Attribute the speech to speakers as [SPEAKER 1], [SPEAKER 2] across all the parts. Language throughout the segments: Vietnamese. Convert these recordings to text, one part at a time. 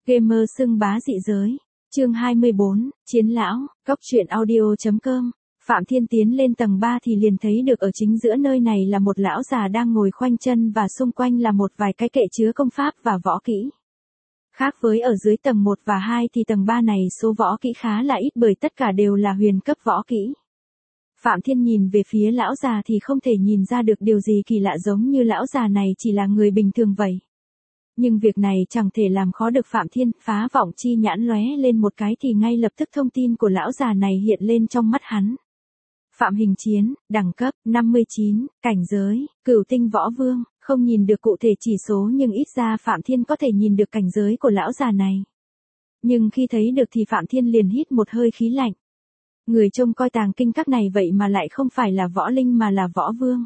[SPEAKER 1] Gamer xưng bá dị giới. Chương 24, Chiến lão, Cốc truyện audio.com. Phạm Thiên tiến lên tầng 3 thì liền thấy được ở chính giữa nơi này là một lão già đang ngồi khoanh chân và xung quanh là một vài cái kệ chứa công pháp và võ kỹ. Khác với ở dưới tầng 1 và 2 thì tầng 3 này số võ kỹ khá là ít bởi tất cả đều là huyền cấp võ kỹ. Phạm Thiên nhìn về phía lão già thì không thể nhìn ra được điều gì kỳ lạ, giống như lão già này chỉ là người bình thường vậy. Nhưng việc này chẳng thể làm khó được Phạm Thiên, phá vọng chi nhãn lóe lên một cái thì ngay lập tức thông tin của lão già này hiện lên trong mắt hắn. Phạm Hình Chiến, đẳng cấp 59, cảnh giới Cửu Tinh Võ Vương, không nhìn được cụ thể chỉ số nhưng ít ra Phạm Thiên có thể nhìn được cảnh giới của lão già này. Nhưng khi thấy được thì Phạm Thiên liền hít một hơi khí lạnh. Người trông coi tàng kinh các này vậy mà lại không phải là võ linh mà là võ vương.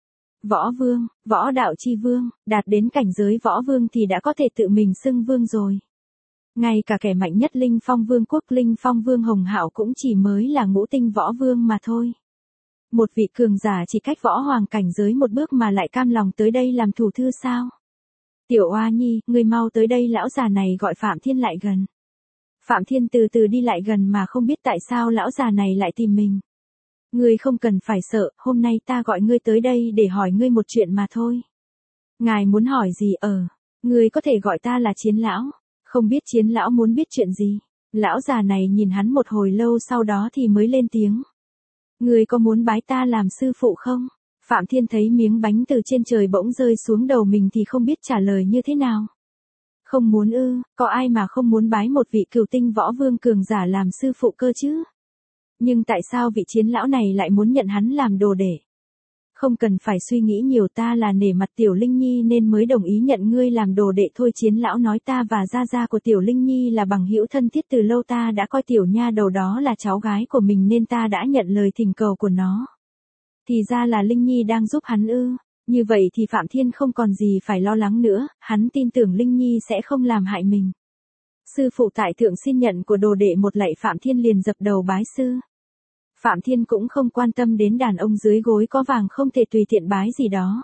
[SPEAKER 1] Võ vương, võ đạo chi vương, đạt đến cảnh giới võ vương thì đã có thể tự mình xưng vương rồi. Ngay cả kẻ mạnh nhất Linh Phong Vương quốc Linh Phong Vương Hồng Hạo cũng chỉ mới là ngũ tinh võ vương mà thôi. Một vị cường giả chỉ cách võ hoàng cảnh giới một bước mà lại cam lòng tới đây làm thủ thư sao? Tiểu Oa Nhi, ngươi mau tới đây, lão già này gọi Phạm Thiên lại gần. Phạm Thiên từ từ đi lại gần mà không biết tại sao lão già này lại tìm mình. Ngươi không cần phải sợ, hôm nay ta gọi ngươi tới đây để hỏi ngươi một chuyện mà thôi. Ngài muốn hỏi gì? Ngươi có thể gọi ta là Chiến lão. Không biết Chiến lão muốn biết chuyện gì? Lão già này nhìn hắn một hồi lâu sau đó thì mới lên tiếng. Ngươi có muốn bái ta làm sư phụ không? Phạm Thiên thấy miếng bánh từ trên trời bỗng rơi xuống đầu mình thì không biết trả lời như thế nào. Không muốn ư? Có ai mà không muốn bái một vị cửu tinh võ vương cường giả làm sư phụ cơ chứ? Nhưng tại sao vị Chiến lão này lại muốn nhận hắn làm đồ đệ? Không cần phải suy nghĩ nhiều, ta là nể mặt Tiểu Linh Nhi nên mới đồng ý nhận ngươi làm đồ đệ thôi. Chiến lão nói ta và gia gia của Tiểu Linh Nhi là bằng hữu thân thiết từ lâu, ta đã coi tiểu nha đầu đó là cháu gái của mình nên ta đã nhận lời thỉnh cầu của nó. Thì ra là Linh Nhi đang giúp hắn ư? Như vậy thì Phạm Thiên không còn gì phải lo lắng nữa, hắn tin tưởng Linh Nhi sẽ không làm hại mình. Sư phụ tại thượng xin nhận của đồ đệ một lạy, Phạm Thiên liền dập đầu bái sư. Phạm Thiên cũng không quan tâm đến đàn ông dưới gối có vàng không thể tùy tiện bái gì đó.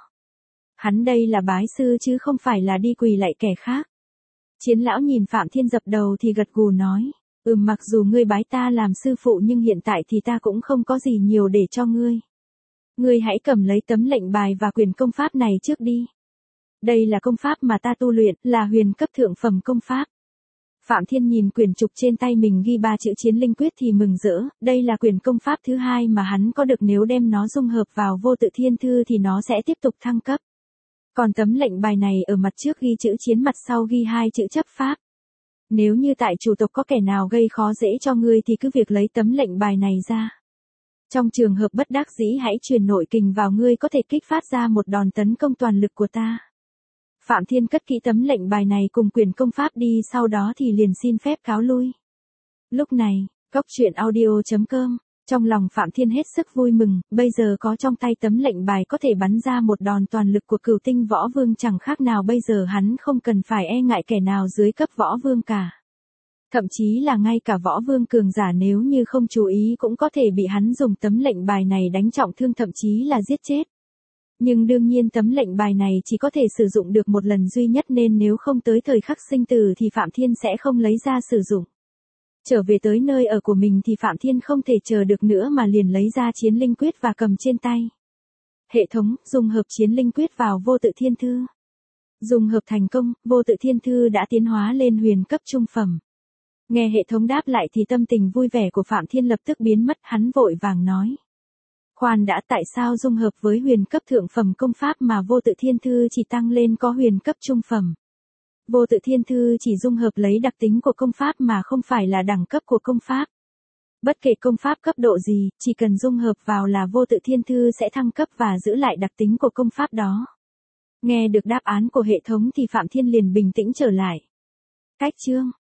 [SPEAKER 1] Hắn đây là bái sư chứ không phải là đi quỳ lạy kẻ khác. Chiến lão nhìn Phạm Thiên dập đầu thì gật gù nói, mặc dù ngươi bái ta làm sư phụ nhưng hiện tại thì ta cũng không có gì nhiều để cho ngươi. Ngươi hãy cầm lấy tấm lệnh bài và quyển công pháp này trước đi. Đây là công pháp mà ta tu luyện, là huyền cấp thượng phẩm công pháp. Phạm Thiên nhìn quyển trục trên tay mình ghi 3 chữ Chiến Linh Quyết thì mừng rỡ, đây là quyển công pháp thứ 2 mà hắn có được, nếu đem nó dung hợp vào Vô Tự Thiên Thư thì nó sẽ tiếp tục thăng cấp. Còn tấm lệnh bài này ở mặt trước ghi chữ chiến, mặt sau ghi 2 chữ chấp pháp. Nếu như tại chủ tộc có kẻ nào gây khó dễ cho ngươi thì cứ việc lấy tấm lệnh bài này ra. Trong trường hợp bất đắc dĩ hãy truyền nội kình vào, ngươi có thể kích phát ra một đòn tấn công toàn lực của ta. Phạm Thiên cất kỹ tấm lệnh bài này cùng quyển công pháp đi, sau đó thì liền xin phép cáo lui. Lúc này, Cốc truyện audio.com, trong lòng Phạm Thiên hết sức vui mừng, bây giờ có trong tay tấm lệnh bài có thể bắn ra một đòn toàn lực của Cửu Tinh Võ Vương, chẳng khác nào bây giờ hắn không cần phải e ngại kẻ nào dưới cấp võ vương cả. Thậm chí là ngay cả võ vương cường giả nếu như không chú ý cũng có thể bị hắn dùng tấm lệnh bài này đánh trọng thương, thậm chí là giết chết. Nhưng đương nhiên tấm lệnh bài này chỉ có thể sử dụng được một lần duy nhất nên nếu không tới thời khắc sinh tử thì Phạm Thiên sẽ không lấy ra sử dụng. Trở về tới nơi ở của mình thì Phạm Thiên không thể chờ được nữa mà liền lấy ra Chiến Linh Quyết và cầm trên tay. Hệ thống, dung hợp Chiến Linh Quyết vào Vô Tự Thiên Thư. Dung hợp thành công, Vô Tự Thiên Thư đã tiến hóa lên huyền cấp trung phẩm. Nghe hệ thống đáp lại thì tâm tình vui vẻ của Phạm Thiên lập tức biến mất, hắn vội vàng nói. Khoan đã, tại sao dung hợp với huyền cấp thượng phẩm công pháp mà Vô Tự Thiên Thư chỉ tăng lên có huyền cấp trung phẩm? Vô Tự Thiên Thư chỉ dung hợp lấy đặc tính của công pháp mà không phải là đẳng cấp của công pháp. Bất kể công pháp cấp độ gì, chỉ cần dung hợp vào là Vô Tự Thiên Thư sẽ thăng cấp và giữ lại đặc tính của công pháp đó. Nghe được đáp án của hệ thống thì Phạm Thiên liền bình tĩnh trở lại. Cách chương